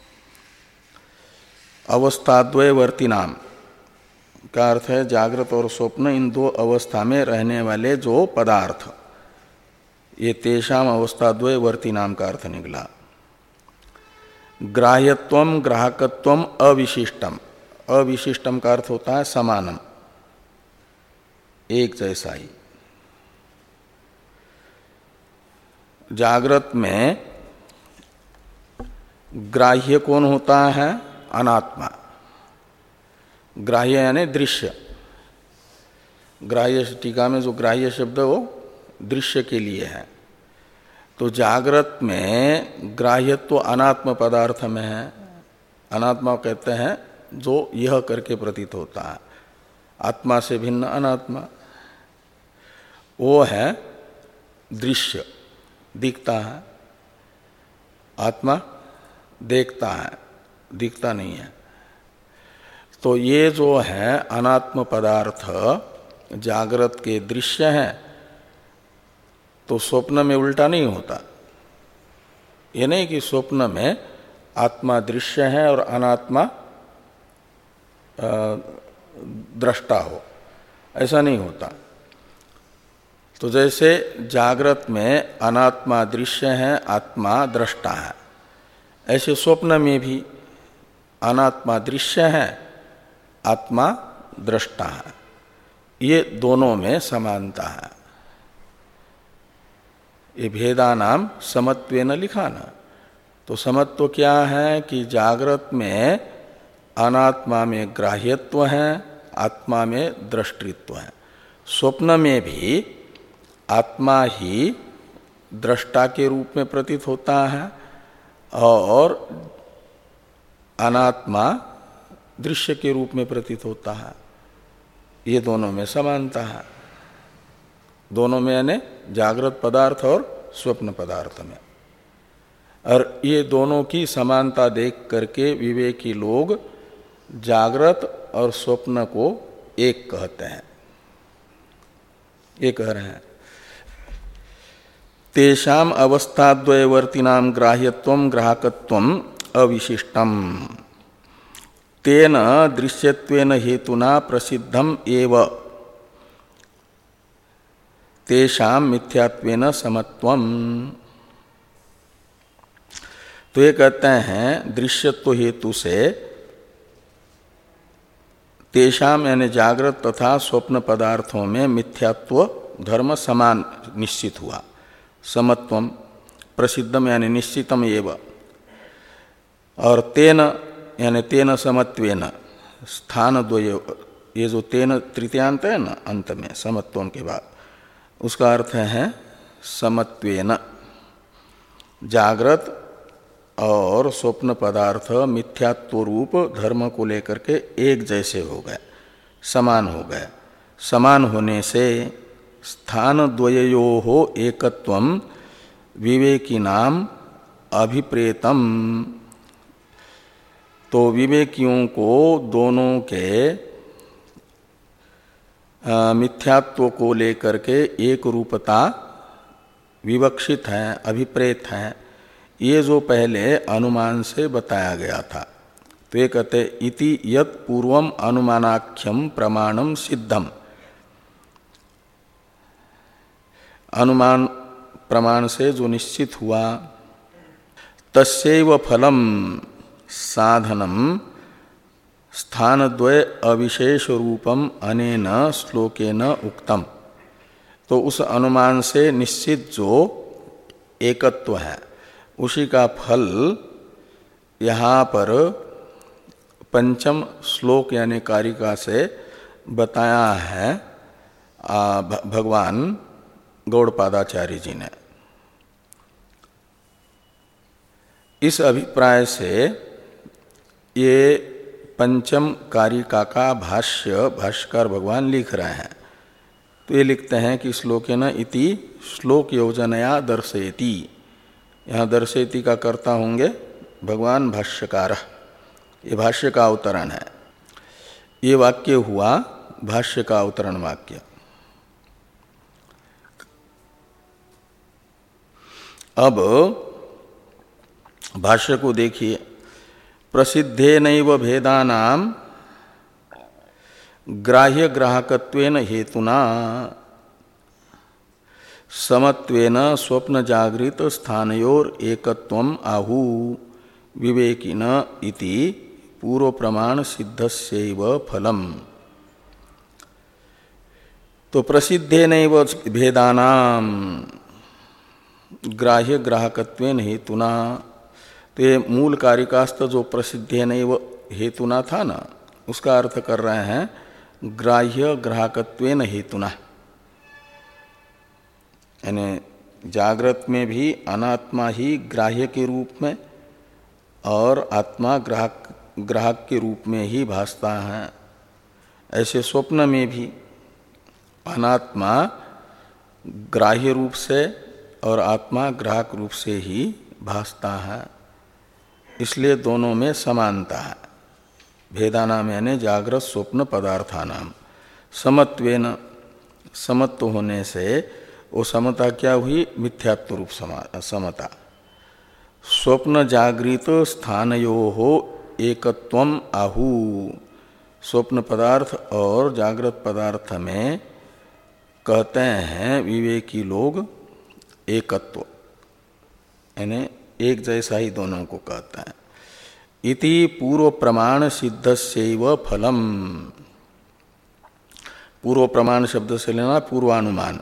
अवस्थाद्वयवर्ती नाम का अर्थ है जागृत और स्वप्न, इन दो अवस्था में रहने वाले जो पदार्थ, ये तेषाम अवस्थाद्वयवर्ती नाम का अर्थ निकला। ग्राह्यत्वम ग्राहकत्वम अविशिष्टम। अविशिष्टम का अर्थ होता है समानम, एक जैसा ही। जागृत में ग्राह्य कौन होता है? अनात्मा। ग्राह्य यानी दृश्य। ग्राह्य टीका में जो ग्राह्य शब्द वो दृश्य के लिए है। तो जागृत में ग्राह्यत्व तो अनात्म पदार्थ में है। अनात्मा कहते हैं जो यह करके प्रतीत होता है, आत्मा से भिन्न अनात्मा, वो है दृश्य, दिखता है। आत्मा देखता है, दिखता नहीं है। तो ये जो है अनात्म पदार्थ जागृत के दृश्य हैं, तो स्वप्न में उल्टा नहीं होता। ये नहीं कि स्वप्न में आत्मा दृश्य है और अनात्मा दृष्टा हो, ऐसा नहीं होता। तो जैसे जागृत में अनात्मा दृश्य है, आत्मा दृष्टा है, ऐसे स्वप्न में भी अनात्मा दृश्य है, आत्मा दृष्टा है। ये दोनों में समानता है। ये भेदा नाम समत्वेन लिखा ना। तो समत्व क्या है कि जागृत में अनात्मा में ग्राह्यत्व है, आत्मा में दृष्टित्व है। स्वप्न में भी आत्मा ही दृष्टा के रूप में प्रतीत होता है और अनात्मा दृश्य के रूप में प्रतीत होता है। ये दोनों में समानता है, दोनों में यानी जागृत पदार्थ और स्वप्न पदार्थ में। और ये दोनों की समानता देख करके विवेकी लोग जागृत और स्वप्न को एक कहते हैं। ये कह रहे हैं तेषाम अवस्थाद्वयवर्तिनाम ग्राह्यत्वम ग्राहकत्वम अविशिष्टम तेन दृश्यत्वेन हेतुना प्रसिद्धम एव तेषाम मिथ्यात्वेन समत्वम। तो ये कहते हैं दृश्यत्व हेतु से तेषाम यानी जागृत तथा स्वप्न पदार्थों में मिथ्यात्व धर्म समान निश्चित हुआ। समत्वम प्रसिद्धम यानी निश्चितम एव, और तेन यानी तेन समत्वेन स्थान द्वय, ये जो तेन तृतीयांत है ना अंत में समत्वम के बाद, उसका अर्थ है समत्वेन। जागृत और स्वप्न पदार्थ मिथ्यात्व रूप धर्म को लेकर के एक जैसे हो गए, समान हो गए। समान होने से स्थान द्वयोः एकत्वम विवेकिनाम अभिप्रेतम तो विवेकियों को दोनों के मिथ्यात्व को लेकर के एक रूपता विवक्षित है, अभिप्रेत है, ये जो पहले अनुमान से बताया गया था। तो ये कहते इति यत् पूर्वम अनुमानाख्यम प्रमाणम सिद्धम, अनुमान प्रमाण से जो निश्चित हुआ, तस्यैव फलम साधनम स्थानद्वय अविशेष रूपम अनेन श्लोकेन उक्तम। तो उस अनुमान से निश्चित जो एकत्व है उसी का फल यहाँ पर पंचम श्लोक यानी कारिका से बताया है भगवान गौड़पादाचार्य जी ने। इस अभिप्राय से ये पंचम कारिका का भाष्य भाष्यकार भगवान लिख रहे हैं। तो ये लिखते हैं कि श्लोकेन इति श्लोक योजनया दर्शयति। यहाँ दर्शयति का कर्ता होंगे भगवान भाष्यकार, ये भाष्य का अवतरण है। ये वाक्य हुआ भाष्य का अवतरण वाक्य। अब भाष्य को देखिए। प्रसिद्धेनैव भेदानाम ग्राह्य ग्राहकत्वेन हेतुना समत्वेन स्वप्न जागृत स्थानयोर एकत्वम आहु विवेकिन इति पूर्व प्रमाण सिद्धस्यैव फलम। तो प्रसिद्धेनैव भेदानाम ग्राह्य ग्राहकत्वेन हेतुना, तो ये मूल कारिकास्थ जो प्रसिद्धेनैव हेतुना था ना, उसका अर्थ कर रहे हैं ग्राह्य ग्राहकत्वेन हेतुना। यानी जागृत में भी अनात्मा ही ग्राह्य के रूप में और आत्मा ग्राहक ग्राहक के रूप में ही भासता है। ऐसे स्वप्न में भी अनात्मा ग्राह्य रूप से और आत्मा ग्राहक रूप से ही भासता है। इसलिए दोनों में समानता है। भेदानाम यानी जागृत स्वप्न पदार्थानाम समत्वेन, समत्व होने से वो समता क्या हुई? मिथ्यात्व रूप समता। स्वप्न जागृत स्थानयोः एकत्वम आहु, स्वप्न पदार्थ और जागृत पदार्थ में कहते हैं विवेकी लोग एकत्व, यानी एक जैसा ही दोनों को कहता है। इति पूर्व प्रमाण सिद्धस्यैव फलम। पूर्व प्रमाण शब्द से लेना पूर्वानुमान।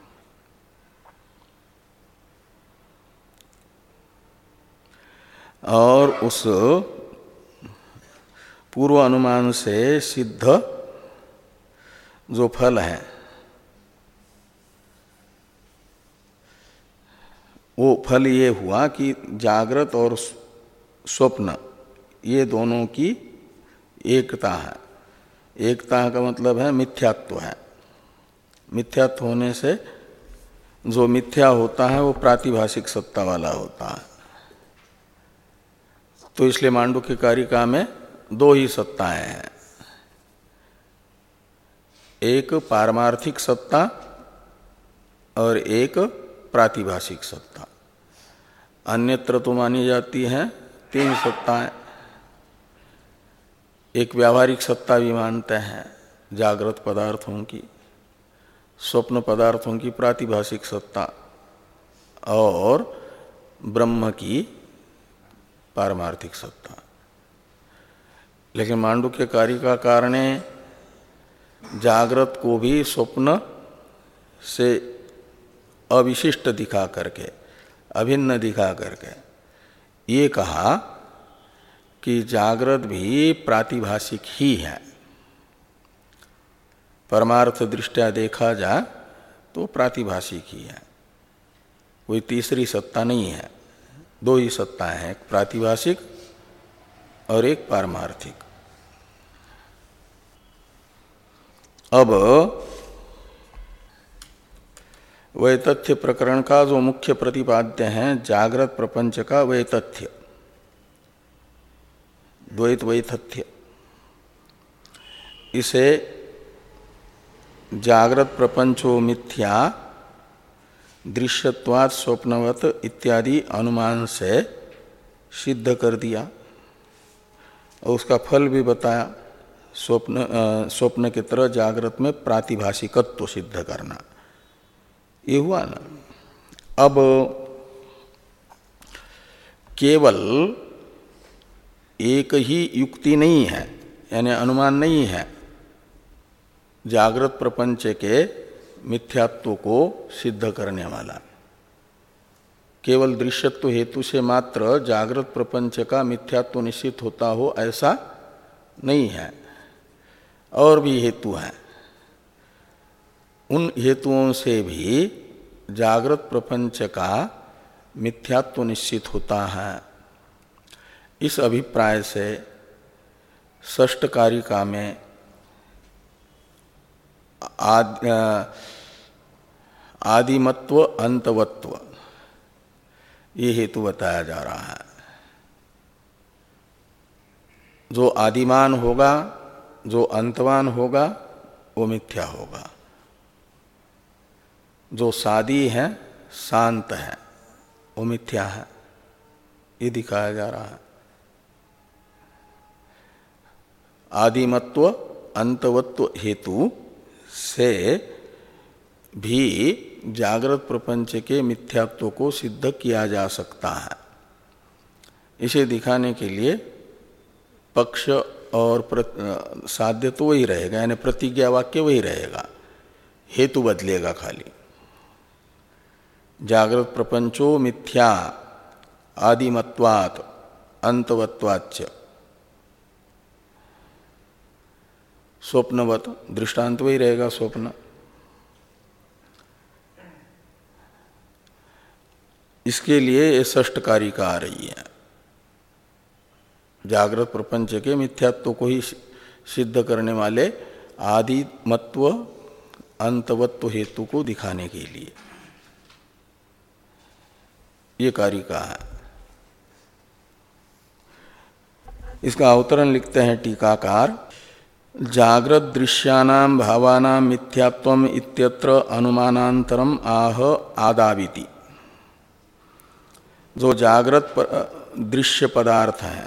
और उस पूर्व अनुमान से सिद्ध जो फल है वो फल ये हुआ कि जागृत और स्वप्न ये दोनों की एकता है। एकता का मतलब है मिथ्यात्व है। मिथ्यात्व होने से जो मिथ्या होता है वो प्रातिभाषिक सत्ता वाला होता है। तो इसलिए मांडुक्य कारिका में दो ही सत्ताएं हैं, एक पारमार्थिक सत्ता और एक प्रातिभाषिक सत्ता। अन्यत्र तो मानी जाती हैं तीन सत्ताएं। एक व्यावहारिक सत्ता भी मानते हैं जागृत पदार्थों की, स्वप्न पदार्थों की प्रातिभाषिक सत्ता और ब्रह्म की पारमार्थिक सत्ता। लेकिन मांडुक्य कारिकाकार ने जागृत को भी स्वप्न से अविशिष्ट दिखा करके, अभिन्न दिखा करके ये कहा कि जागृत भी प्रातिभाषिक ही है। परमार्थ दृष्टया देखा जाए तो प्रातिभाषिक ही है, कोई तीसरी सत्ता नहीं है। दो ही सत्ताएं हैं, एक प्रातिभाषिक और एक पारमार्थिक। अब वैतथ्य प्रकरण का जो मुख्य प्रतिपाद्य है जागृत प्रपंच का वैतथ्य, द्वैत वैथथ्य, इसे जागृत प्रपंचो मिथ्या दृश्यत्वात् स्वप्नवत इत्यादि अनुमान से सिद्ध कर दिया और उसका फल भी बताया। स्वप्न स्वप्न की तरह जागृत में प्रातिभाषिकत्व सिद्ध करना, ये हुआ ना। अब केवल एक ही युक्ति नहीं है, यानी अनुमान नहीं है जागृत प्रपंच के मिथ्यात्व को सिद्ध करने वाला। केवल दृश्यत्व हेतु से मात्र जागृत प्रपंच का मिथ्यात्व निश्चित होता हो ऐसा नहीं है, और भी हेतु हैं। उन हेतुओं से भी जागृत प्रपंच का मिथ्यात्व निश्चित होता है। इस अभिप्राय से षष्ठ कारिका में आद, आदिमत्व अंतवत्व ये हेतु बताया जा रहा है। जो आदिमान होगा, जो अंतवान होगा, वो मिथ्या होगा। जो सादी है, शांत है, वो मिथ्या है, ये दिखाया जा रहा है। आदिमत्व अंतवत्व हेतु से भी जागृत प्रपंच के मिथ्यात्व को सिद्ध किया जा सकता है। इसे दिखाने के लिए पक्ष और साध्य तो वही रहेगा, यानी प्रतिज्ञा वाक्य वही रहेगा, हेतु बदलेगा खाली। जागृत प्रपंचो मिथ्या आदिमत्वात् अंतवत्वाच्च स्वप्नवत, दृष्टांत वही रहेगा स्वप्न। इसके लिए ये षष्ठ कारिका आ रही है। जागृत प्रपंच के मिथ्यात्व को ही सिद्ध करने वाले आदिमत्व अंतवत्व हेतु को दिखाने के लिए ये कारिका है। इसका अवतरण लिखते हैं टीकाकार, जागृत दृश्यानां भावानां मिथ्यात्वम इत्यत्र अनुमानांतरम आह आदाविति। जो जागृत दृश्य पदार्थ हैं,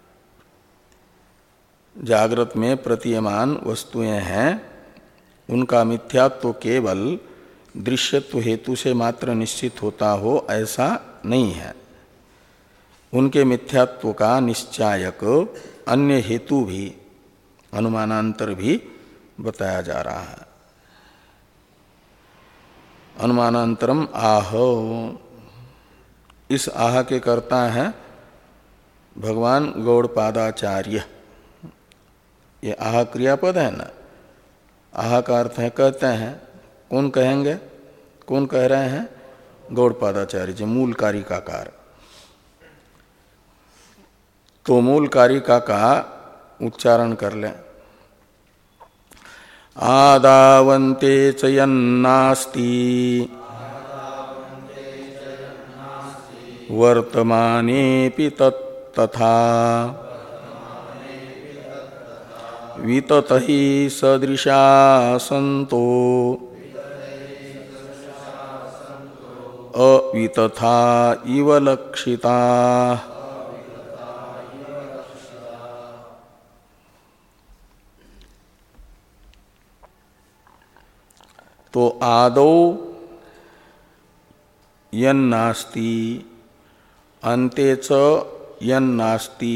जागृत में प्रतीयमान वस्तुएं हैं, उनका मिथ्यात्व केवल दृश्यत्व हेतु से मात्र निश्चित होता हो ऐसा नहीं है। उनके मिथ्यात्व का निश्चायक अन्य हेतु भी, अनुमानांतर भी बताया जा रहा है। अनुमानांतरम आह, इस आह के कर्ता हैं भगवान गौड़पादाचार्य। ये आह क्रियापद है ना, आह का अर्थ है कहते हैं। कौन कहेंगे, कौन कह रहे हैं? गौड़पादाचार्य जी, मूल कारिकाकार। तो मूल कारिका का उच्चारण कर लें। आदावन्ते च यन्नास्ति वर्तमानेऽपि तत्तथा विततहि सदृशा सन्तो अवितथा इव लक्षिता। तो आदौ यन्नास्ति, अन्ते च यन्नास्ति,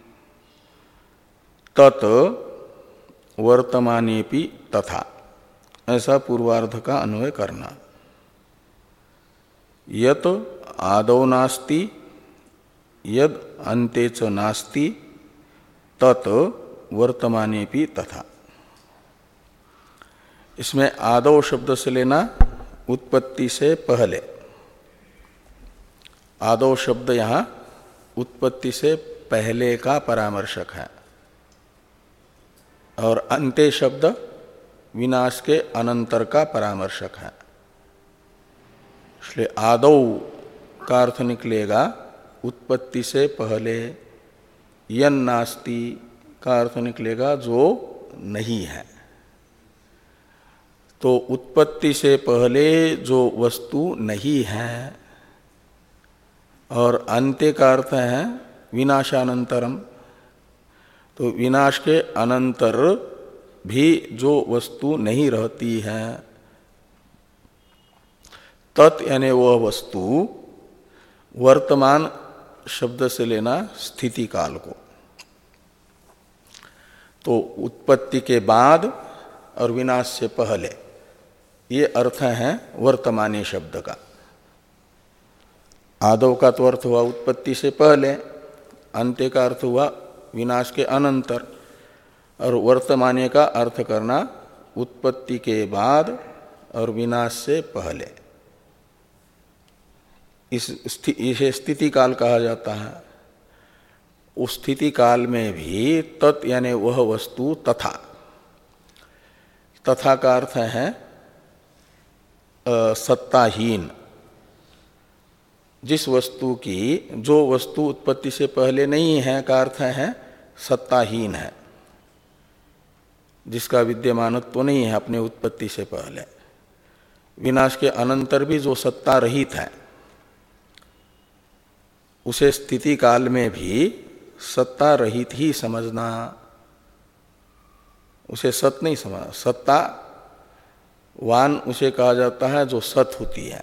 तत् वर्तमानेपि तथा, ऐसा पूर्वार्ध का अन्वय करना। यत आदौ नास्ति यद अन्ते च नास्ति तत् वर्तमानेपि तथा। इसमें आदौ शब्द से लेना उत्पत्ति से पहले। आदौ शब्द यहाँ उत्पत्ति से पहले का परामर्शक है, और अंते शब्द विनाश के अनंतर का परामर्शक है। इसलिए आदौ का अर्थ निकलेगा उत्पत्ति से पहले, यन नास्ति का अर्थ निकलेगा जो नहीं है। तो उत्पत्ति से पहले जो वस्तु नहीं है, और अंत्य का अर्थ है विनाशानंतरम, तो विनाश के अनंतर भी जो वस्तु नहीं रहती है, तत् यानी वह वस्तु, वर्तमान शब्द से लेना स्थिति काल को। तो उत्पत्ति के बाद और विनाश से पहले, ये अर्थ है वर्तमानी शब्द का। आदव का तो अर्थ हुआ उत्पत्ति से पहले, अंत्य का अर्थ हुआ विनाश के अनंतर, और वर्तमाने का अर्थ करना उत्पत्ति के बाद और विनाश से पहले। इस इसे स्थिति काल कहा जाता है। उस स्थिति काल में भी तत् यानी वह वस्तु तथा, तथा का अर्थ है सत्ताहीन। जिस वस्तु की, जो वस्तु उत्पत्ति से पहले नहीं है का अर्थ है सत्ताहीन है, जिसका विद्यमानत्व तो नहीं है अपने उत्पत्ति से पहले। विनाश के अनंतर भी जो सत्ता रहित है, उसे स्थिति काल में भी सत्ता रहित ही समझना, उसे सत नहीं समझना। सत्ता वान उसे कहा जाता है जो सत होती है।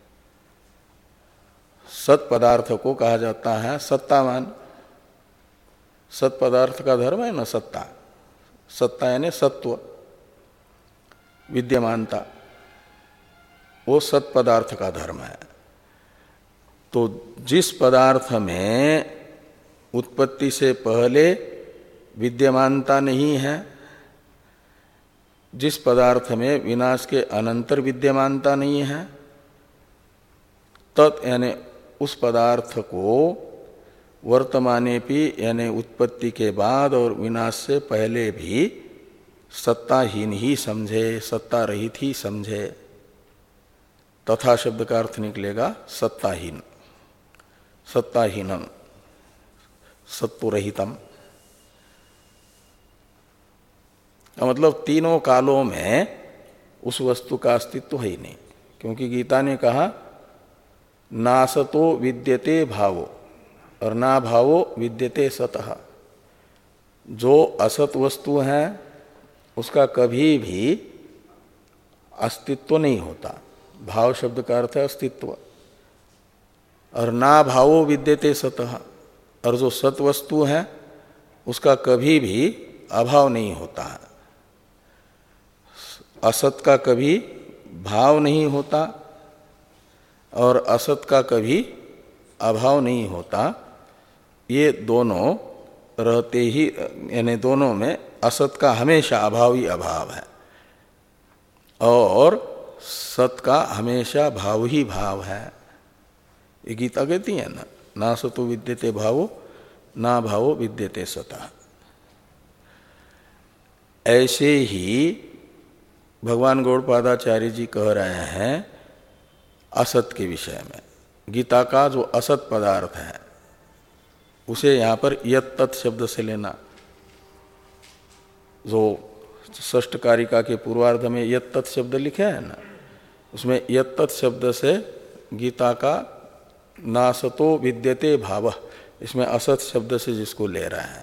सत पदार्थ को कहा जाता है सत्तावान। सत पदार्थ का धर्म है ना सत्ता। सत्ता यानी सत्व, विद्यमानता, वो सत पदार्थ का धर्म है। तो जिस पदार्थ में उत्पत्ति से पहले विद्यमानता नहीं है, जिस पदार्थ में विनाश के अनंतर विद्यमानता नहीं है, तत् यानी उस पदार्थ को वर्तमाने भी यानी उत्पत्ति के बाद और विनाश से पहले भी सत्ताहीन ही समझे, सत्ता रहित ही समझे। तथा शब्द का अर्थ निकलेगा सत्ताहीन, सत्ताहीनम, सत्वरहितम। मतलब तीनों कालों में उस वस्तु का अस्तित्व है ही नहीं, क्योंकि गीता ने कहा नासतो विद्यते भावो और ना भावो विद्यते सतः। जो असत वस्तु है उसका कभी भी अस्तित्व नहीं होता। भाव शब्द का अर्थ है अस्तित्व। और ना भावो विद्यते सतः, और जो सत वस्तु है उसका कभी भी अभाव नहीं होता है। असत का कभी भाव नहीं होता और असत का कभी अभाव नहीं होता। ये दोनों रहते ही, यानी दोनों में असत का हमेशा अभाव ही अभाव है और सत का हमेशा भाव ही भाव है। ये गीता कहती है ना, ना सतो विद्यते भावो ना भावो विद्यते सतः। ऐसे ही भगवान गौड़पादाचार्य जी कह रहे हैं असत के विषय में। गीता का जो असत पदार्थ है उसे यहाँ पर यत् तत् शब्द से लेना। जो षष्ठ कारिका के पूर्वार्ध में यत् तत् शब्द लिखे है ना, उसमें यत् तत् शब्द से गीता का नासतो विद्यते भावः, इसमें असत शब्द से जिसको ले रहे हैं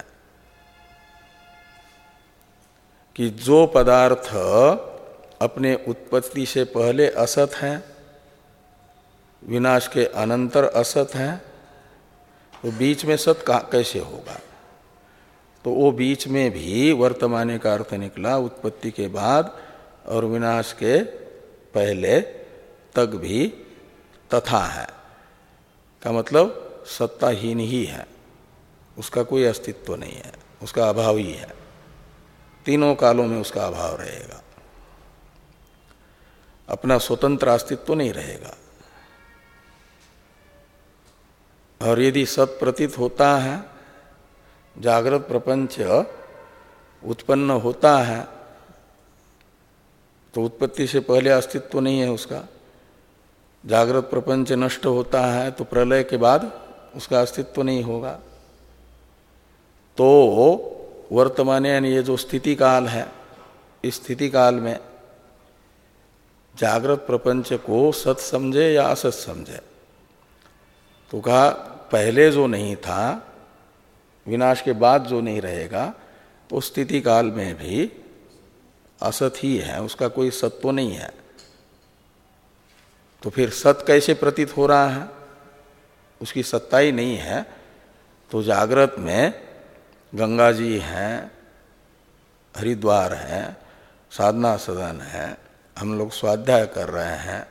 कि जो पदार्थ अपने उत्पत्ति से पहले असत है, विनाश के अनंतर असत है, तो बीच में सत कैसे होगा? तो वो बीच में भी वर्तमाने का अर्थ निकला उत्पत्ति के बाद और विनाश के पहले तक भी तथा है का मतलब सत्ताहीन ही है, उसका कोई अस्तित्व नहीं है, उसका अभाव ही है। तीनों कालों में उसका अभाव रहेगा, अपना स्वतंत्र अस्तित्व नहीं रहेगा। और यदि सत प्रतीत होता है, जागृत प्रपंच उत्पन्न होता है, तो उत्पत्ति से पहले अस्तित्व नहीं है उसका। जागृत प्रपंच नष्ट होता है तो प्रलय के बाद उसका अस्तित्व नहीं होगा। तो वर्तमान यानी ये जो स्थिति काल है, इस स्थिति काल में जागृत प्रपंच को सत समझे या असत समझे। तो कहा पहले जो नहीं था, विनाश के बाद जो नहीं रहेगा, वो स्थिति काल में भी असत ही है, उसका कोई सत्व नहीं है। तो फिर सत कैसे प्रतीत हो रहा है, उसकी सत्ता ही नहीं है। तो जागृत में गंगा जी हैं, हरिद्वार है, साधना सदन है, हम लोग स्वाध्याय कर रहे हैं,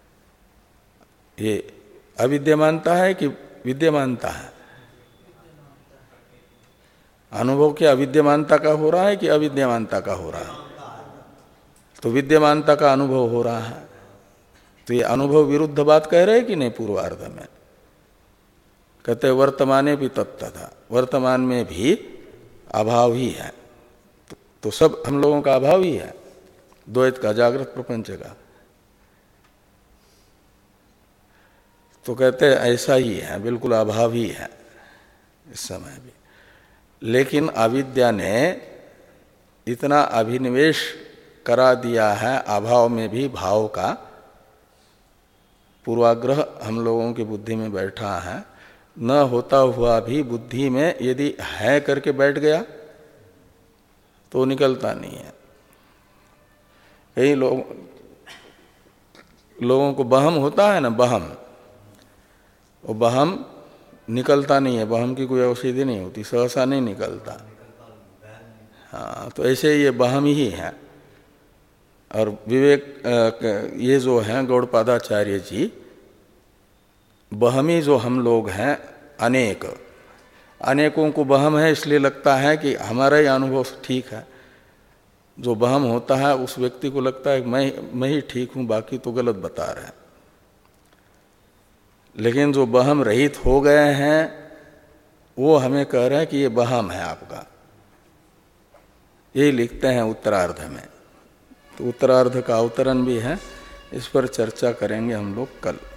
ये अविद्यमानता है कि विद्यमानता है? अनुभव क्या अविद्यमानता का हो रहा है कि अविद्यमानता का हो रहा है? तो विद्यमानता का अनुभव हो रहा है। तो ये अनुभव विरुद्ध बात कह रहे हैं कि नहीं? पूर्वार्ध में कहते वर्तमाने भी तत्तथा, वर्तमान में भी अभाव ही है। तो, तो सब हम लोगों का अभाव ही है, द्वैत का, जागृत प्रपंच का। तो कहते ऐसा ही है, बिल्कुल अभाव ही है इस समय भी। लेकिन अविद्या ने इतना अभिनिवेश करा दिया है अभाव में भी भाव का, पूर्वाग्रह हम लोगों की बुद्धि में बैठा है। न होता हुआ भी बुद्धि में यदि है करके बैठ गया तो निकलता नहीं है। कई लोग लोगों को बहम होता है ना, बहम, वो बहम निकलता नहीं है, बहम की कोई औषधि नहीं होती, सहसा नहीं निकलता। हाँ, तो ऐसे ये बहम ही है। और विवेक ये जो हैं गौड़पादाचार्य जी, बहमी जो हम लोग हैं अनेक, अनेकों को बहम है इसलिए लगता है कि हमारा ही अनुभव ठीक है। जो बहम होता है उस व्यक्ति को लगता है मैं मैं ही ठीक हूँ, बाकी तो गलत बता रहे हैं। लेकिन जो बहम रहित हो गए हैं वो हमें कह रहे हैं कि ये बहम है आपका, यही लिखते हैं उत्तरार्ध में। तो उत्तरार्ध का अवतरण भी है, इस पर चर्चा करेंगे हम लोग कल।